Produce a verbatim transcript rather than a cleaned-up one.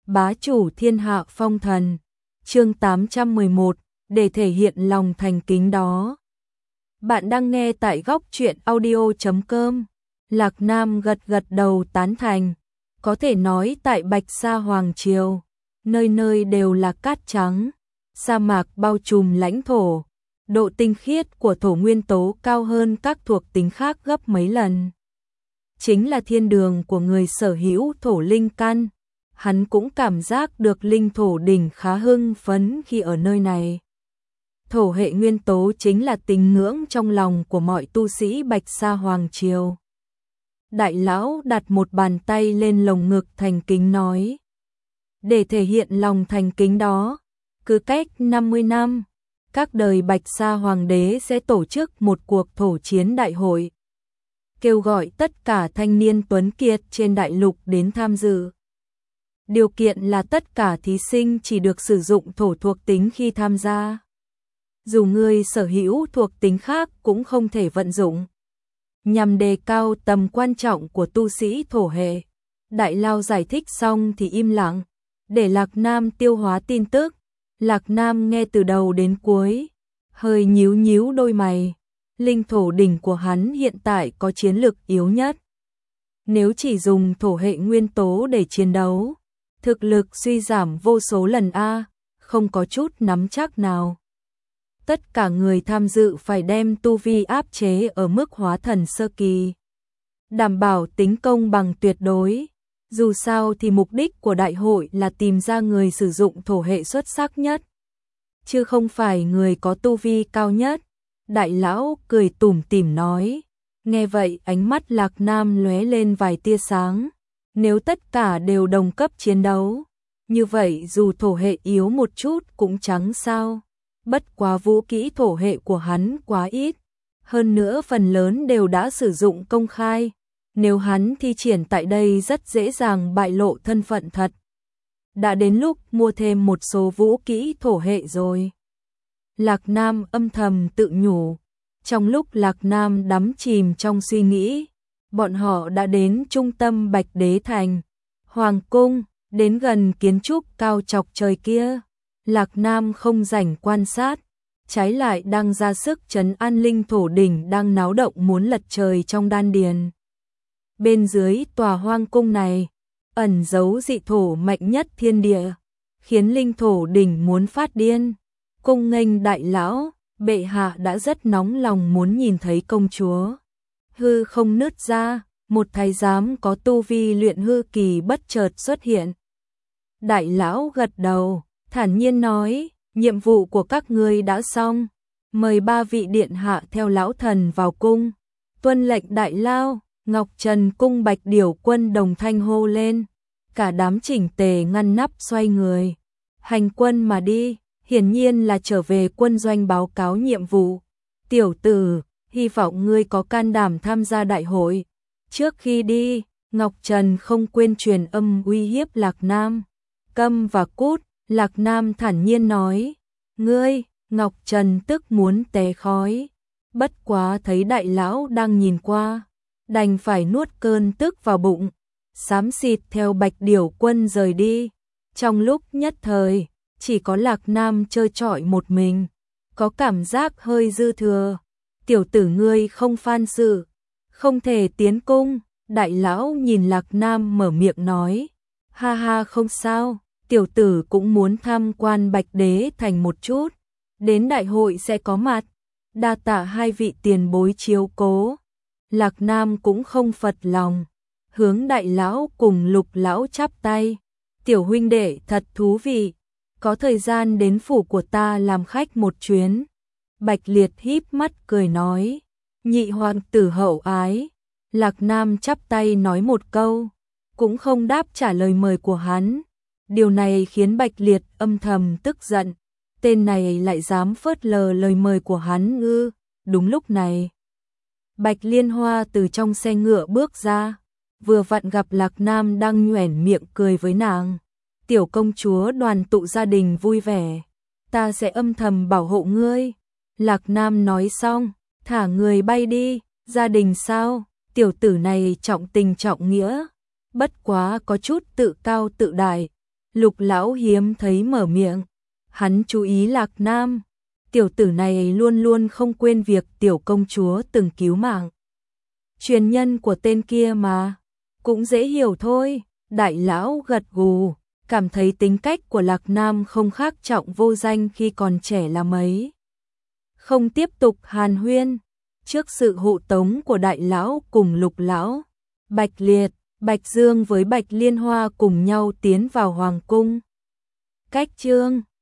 bá chủ thiên hạ phong thần. Chương tám trăm mười một, để thể hiện lòng thành kính đó. Bạn đang nghe tại góc truyện audio chấm com. Lạc Nam gật gật đầu tán thành. Có thể nói tại Bạch Sa Hoàng Triều, nơi nơi đều là cát trắng, sa mạc bao trùm lãnh thổ. Độ tinh khiết của thổ nguyên tố cao hơn các thuộc tính khác gấp mấy lần. Chính là thiên đường của người sở hữu thổ linh căn. Hắn cũng cảm giác được linh thổ đỉnh khá hưng phấn khi ở nơi này. Thổ hệ nguyên tố chính là tín ngưỡng trong lòng của mọi tu sĩ Bạch Sa Hoàng Triều. Đại lão đặt một bàn tay lên lồng ngực thành kính nói. Để thể hiện lòng thành kính đó, cứ cách năm mươi năm, các đời Bạch Sa Hoàng đế sẽ tổ chức một cuộc thổ chiến đại hội. Kêu gọi tất cả thanh niên tuấn kiệt trên đại lục đến tham dự. Điều kiện là tất cả thí sinh chỉ được sử dụng thổ thuộc tính khi tham gia. Dù người sở hữu thuộc tính khác cũng không thể vận dụng. Nhằm đề cao tầm quan trọng của tu sĩ thổ hệ. Đại lao giải thích xong thì im lặng, để Lạc Nam tiêu hóa tin tức. Lạc Nam nghe từ đầu đến cuối, hơi nhíu nhíu đôi mày. Linh thổ đỉnh của hắn hiện tại có chiến lực yếu nhất. Nếu chỉ dùng thổ hệ nguyên tố để chiến đấu, thực lực suy giảm vô số lần a, không có chút nắm chắc nào. Tất cả người tham dự phải đem tu vi áp chế ở mức hóa thần sơ kỳ, đảm bảo tính công bằng tuyệt đối. Dù sao thì mục đích của đại hội là tìm ra người sử dụng thổ hệ xuất sắc nhất, chứ không phải người có tu vi cao nhất. Đại lão cười tủm tỉm nói. Nghe vậy ánh mắt Lạc Nam lóe lên vài tia sáng. Nếu tất cả đều đồng cấp chiến đấu, như vậy dù thổ hệ yếu một chút cũng chẳng sao. Bất quá vũ kỹ thổ hệ của hắn quá ít, hơn nữa phần lớn đều đã sử dụng công khai. Nếu hắn thi triển tại đây rất dễ dàng bại lộ thân phận thật. Đã đến lúc mua thêm một số vũ kỹ thổ hệ rồi. Lạc Nam âm thầm tự nhủ. Trong lúc Lạc Nam đắm chìm trong suy nghĩ, bọn họ đã đến trung tâm Bạch Đế Thành, Hoàng Cung, đến gần kiến trúc cao chọc trời kia. Lạc Nam không rảnh quan sát, trái lại đang ra sức trấn an linh thổ đỉnh đang náo động muốn lật trời trong đan điền. Bên dưới tòa hoang cung này, ẩn giấu dị thổ mạnh nhất thiên địa, khiến linh thổ đỉnh muốn phát điên. Cung nghênh đại lão, bệ hạ đã rất nóng lòng muốn nhìn thấy công chúa. Hư không nứt ra, một thái giám có tu vi luyện hư kỳ bất chợt xuất hiện. Đại lão gật đầu, thản nhiên nói, nhiệm vụ của các ngươi đã xong, mời ba vị điện hạ theo lão thần vào cung. Tuân lệnh đại lao. Ngọc Trần cung Bạch Điểu quân đồng thanh hô lên, cả đám chỉnh tề ngăn nắp xoay người, hành quân mà đi, hiển nhiên là trở về quân doanh báo cáo nhiệm vụ. Tiểu tử, hy vọng ngươi có can đảm tham gia đại hội. Trước khi đi, Ngọc Trần không quên truyền âm uy hiếp Lạc Nam. Câm và cút, Lạc Nam thản nhiên nói. Ngươi, Ngọc Trần tức muốn té khói. Bất quá thấy đại lão đang nhìn qua, đành phải nuốt cơn tức vào bụng, xám xịt theo Bạch Điểu quân rời đi. Trong lúc nhất thời, chỉ có Lạc Nam chơi trọi một mình, có cảm giác hơi dư thừa. Tiểu tử ngươi không phan sự, không thể tiến cung. Đại lão nhìn Lạc Nam mở miệng nói, ha ha không sao, tiểu tử cũng muốn tham quan Bạch Đế Thành một chút, đến đại hội sẽ có mặt, đa tạ hai vị tiền bối chiếu cố. Lạc Nam cũng không phật lòng, hướng đại lão cùng Lục lão chắp tay. Tiểu huynh đệ thật thú vị, có thời gian đến phủ của ta làm khách một chuyến. Bạch Liệt híp mắt cười nói, nhị hoàng tử hậu ái. Lạc Nam chắp tay nói một câu, cũng không đáp trả lời mời của hắn. Điều này khiến Bạch Liệt âm thầm tức giận, tên này lại dám phớt lờ lời mời của hắn ư. Đúng lúc này, Bạch Liên Hoa từ trong xe ngựa bước ra, vừa vặn gặp Lạc Nam đang nhoẻn miệng cười với nàng. Tiểu công chúa đoàn tụ gia đình vui vẻ, ta sẽ âm thầm bảo hộ ngươi. Lạc Nam nói xong, thả người bay đi. Gia đình sao? Tiểu tử này trọng tình trọng nghĩa, bất quá có chút tự cao tự đại. Lục lão hiếm thấy mở miệng, hắn chú ý Lạc Nam, tiểu tử này luôn luôn không quên việc tiểu công chúa từng cứu mạng. Truyền nhân của tên kia mà, cũng dễ hiểu thôi, đại lão gật gù, cảm thấy tính cách của Lạc Nam không khác Trọng Vô Danh khi còn trẻ là mấy. Không tiếp tục hàn huyên, trước sự hộ tống của đại lão cùng Lục lão, Bạch Liệt, Bạch Dương với Bạch Liên Hoa cùng nhau tiến vào hoàng cung. Cách chương